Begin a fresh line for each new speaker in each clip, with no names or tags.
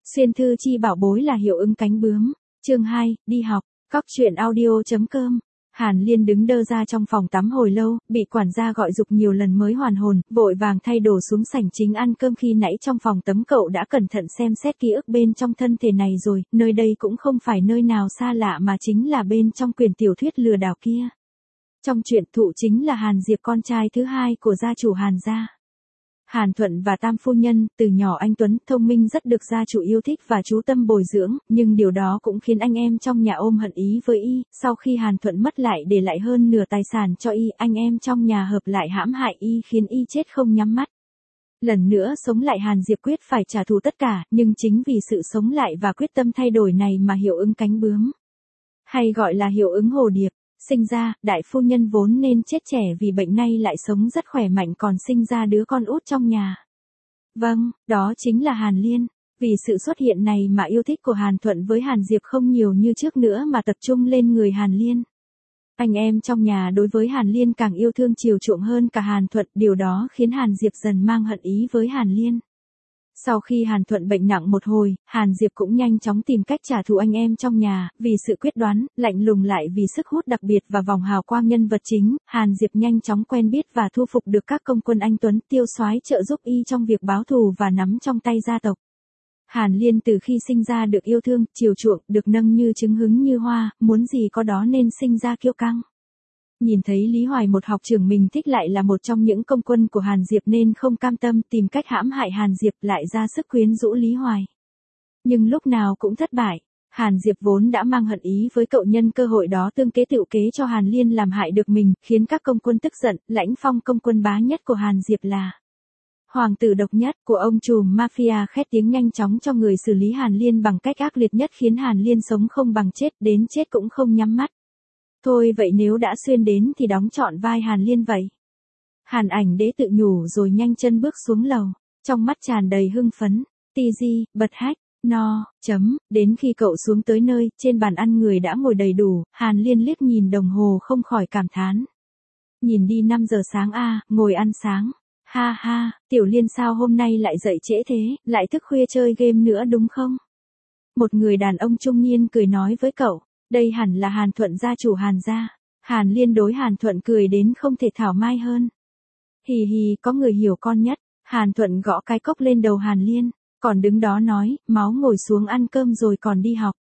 Xuyên thư chi bảo bối là hiệu ứng cánh bướm. Chương 2, đi học. Cóc truyện audio.com. Hàn Liên đứng đơ ra trong phòng tắm hồi lâu, bị quản gia gọi giục nhiều lần mới hoàn hồn, vội vàng thay đồ xuống sảnh chính ăn cơm. Khi nãy trong phòng tắm cậu đã cẩn thận xem xét ký ức bên trong thân thể này rồi, nơi đây cũng không phải nơi nào xa lạ mà chính là bên trong quyển tiểu thuyết lừa đảo kia. Trong truyện thụ chính là Hàn Diệp, con trai thứ hai của gia chủ Hàn gia. Hàn Thuận và Tam phu nhân, từ nhỏ anh Tuấn thông minh rất được gia chủ yêu thích và chú tâm bồi dưỡng, nhưng điều đó cũng khiến anh em trong nhà ôm hận ý với y. Sau khi Hàn Thuận mất lại để lại hơn nửa tài sản cho y, anh em trong nhà hợp lại hãm hại y khiến y chết không nhắm mắt. Lần nữa sống lại, Hàn Diệp quyết phải trả thù tất cả, nhưng chính vì sự sống lại và quyết tâm thay đổi này mà hiệu ứng cánh bướm, hay gọi là hiệu ứng hồ điệp, sinh ra. Đại phu nhân vốn nên chết trẻ vì bệnh nay lại sống rất khỏe mạnh, còn sinh ra đứa con út trong nhà. Vâng, đó chính là Hàn Liên. Vì sự xuất hiện này mà yêu thích của Hàn Thuận với Hàn Diệp không nhiều như trước nữa mà tập trung lên người Hàn Liên. Anh em trong nhà đối với Hàn Liên càng yêu thương chiều chuộng hơn cả Hàn Thuận, điều đó khiến Hàn Diệp dần mang hận ý với Hàn Liên. Sau khi Hàn Thuận bệnh nặng một hồi, Hàn Diệp cũng nhanh chóng tìm cách trả thù anh em trong nhà. Vì sự quyết đoán, lạnh lùng lại vì sức hút đặc biệt và vòng hào quang nhân vật chính, Hàn Diệp nhanh chóng quen biết và thu phục được các công quân anh Tuấn tiêu soái trợ giúp y trong việc báo thù và nắm trong tay gia tộc. Hàn Liên từ khi sinh ra được yêu thương, chiều chuộng, được nâng như trứng hứng như hoa, muốn gì có đó nên sinh ra kiêu căng. Nhìn thấy Lý Hoài, một học trưởng mình thích, lại là một trong những công quân của Hàn Diệp nên không cam tâm, tìm cách hãm hại Hàn Diệp, lại ra sức quyến rũ Lý Hoài. Nhưng lúc nào cũng thất bại. Hàn Diệp vốn đã mang hận ý với cậu, nhân cơ hội đó tương kế tựu kế cho Hàn Liên làm hại được mình, khiến các công quân tức giận. Lãnh Phong, công quân bá nhất của Hàn Diệp, là hoàng tử độc nhất của ông trùm mafia, khét tiếng nhanh chóng cho người xử lý Hàn Liên bằng cách ác liệt nhất, khiến Hàn Liên sống không bằng chết, đến chết cũng không nhắm mắt. Thôi vậy nếu đã xuyên đến thì đóng trọn vai Hàn Liên vậy. Hàn Ảnh Đế tự nhủ rồi nhanh chân bước xuống lầu, trong mắt tràn đầy hưng phấn. Tizi, bật hách, no, đến khi cậu xuống tới nơi, trên bàn ăn người đã ngồi đầy đủ, Hàn Liên liếc nhìn đồng hồ không khỏi cảm thán. Nhìn đi 5 giờ sáng a, ngồi ăn sáng. Ha ha, Tiểu Liên sao hôm nay lại dậy trễ thế, lại thức khuya chơi game nữa đúng không? Một người đàn ông trung niên cười nói với cậu. Đây hẳn là Hàn Thuận, gia chủ Hàn gia. Hàn Liên đối Hàn Thuận cười đến không thể thảo mai hơn. Hì hì, có người hiểu con nhất. Hàn Thuận gõ cái cốc lên đầu Hàn Liên, còn đứng đó nói, máu ngồi xuống ăn cơm rồi còn đi học.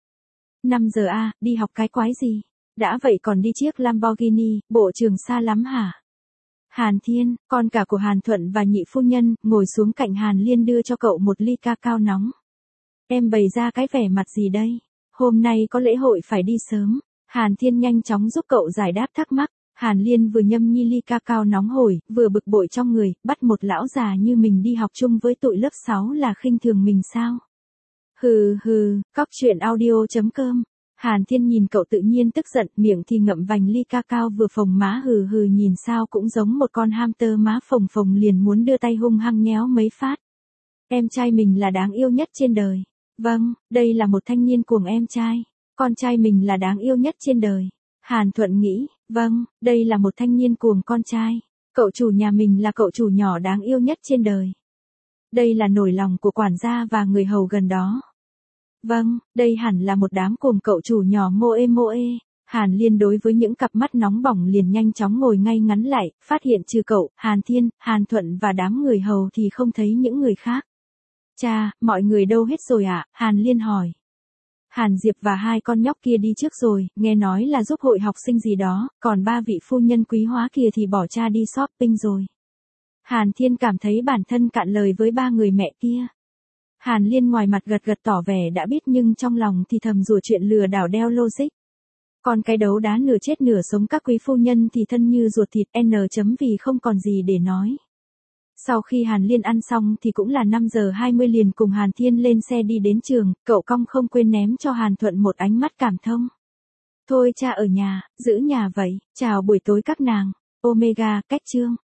5 giờ a, đi học cái quái gì? Đã vậy còn đi chiếc Lamborghini, bộ trường xa lắm hả? Hàn Thiên, con cả của Hàn Thuận và nhị phu nhân, ngồi xuống cạnh Hàn Liên đưa cho cậu một ly cacao nóng. Em bày ra cái vẻ mặt gì đây? Hôm nay có lễ hội phải đi sớm. Hàn Thiên nhanh chóng giúp cậu giải đáp thắc mắc. Hàn Liên vừa nhâm nhi ly cacao nóng hổi, vừa bực bội trong người, bắt một lão già như mình đi học chung với tụi lớp 6 là khinh thường mình sao? Hừ hừ, cóc truyện audio.com. Hàn Thiên nhìn cậu tự nhiên tức giận, miệng thì ngậm vành ly cacao vừa phồng má, hừ hừ nhìn sao cũng giống một con hamster má phồng phồng, liền muốn đưa tay hung hăng nhéo mấy phát. Em trai mình là đáng yêu nhất trên đời. Vâng, đây là một thanh niên cuồng em trai. Con trai mình là đáng yêu nhất trên đời. Hàn Thuận nghĩ, vâng, đây là một thanh niên cuồng con trai. Cậu chủ nhà mình là cậu chủ nhỏ đáng yêu nhất trên đời. Đây là nỗi lòng của quản gia và người hầu gần đó. Vâng, đây hẳn là một đám cuồng cậu chủ nhỏ moe moe. Hàn Liên đối với những cặp mắt nóng bỏng liền nhanh chóng ngồi ngay ngắn lại, phát hiện trừ cậu, Hàn Thiên, Hàn Thuận và đám người hầu thì không thấy những người khác. Cha, mọi người đâu hết rồi ạ? Hàn Liên hỏi. Hàn Diệp và hai con nhóc kia đi trước rồi, nghe nói là giúp hội học sinh gì đó, còn 3 vị phu nhân quý hóa kia thì bỏ cha đi shopping rồi. Hàn Thiên cảm thấy bản thân cạn lời với 3 người mẹ kia. Hàn Liên ngoài mặt gật gật tỏ vẻ đã biết, nhưng trong lòng thì thầm rủa chuyện lừa đảo đeo logic. Còn cái đấu đá nửa chết nửa sống các quý phu nhân thì thân như ruột thịt vì không còn gì để nói. Sau khi Hàn Liên ăn xong thì cũng là 5 giờ 20, liền cùng Hàn Thiên lên xe đi đến trường, cậu cong không quên ném cho Hàn Thuận một ánh mắt cảm thông. Thôi cha ở nhà, giữ nhà vậy, chào buổi tối các nàng. Omega, cách chương.